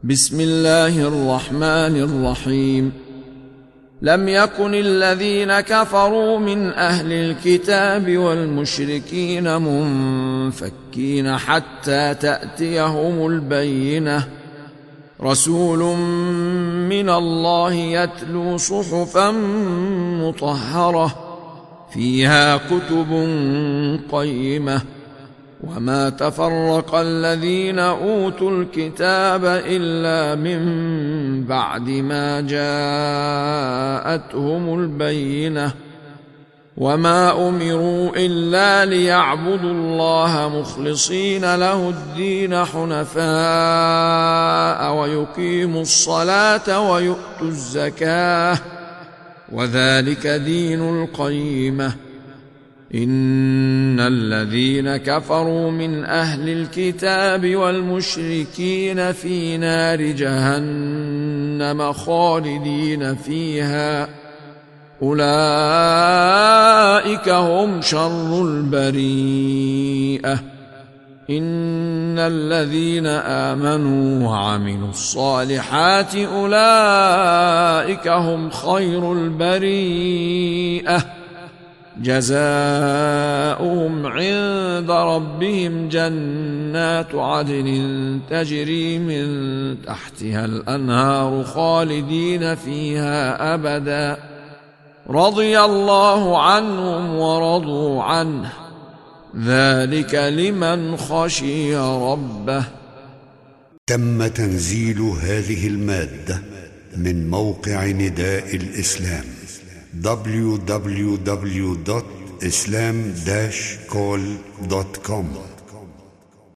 بسم الله الرحمن الرحيم. لم يكن الذين كفروا من أهل الكتاب والمشركين منفكين حتى تأتيهم البينة. رسول من الله يتلو صحفا مطهرة فيها كتب قيمة. وما تفرق الذين أوتوا الكتاب إلا من بعد ما جاءتهم البينة. وما أمروا إلا ليعبدوا الله مخلصين له الدين حنفاء ويقيموا الصلاة ويؤتوا الزكاة وذلك دين القيمة. إن الذين كفروا من أهل الكتاب والمشركين في نار جهنم خالدين فيها أولئك هم شر البريئة. إن الذين آمنوا وعملوا الصالحات أولئك هم خير البريئة. جزاؤهم عند ربهم جنات عدن تجري من تحتها الأنهار خالدين فيها أبدا رضي الله عنهم ورضوا عنه ذلك لمن خشي ربه. تم تنزيل هذه المادة من موقع نداء الإسلام www.islam-call.com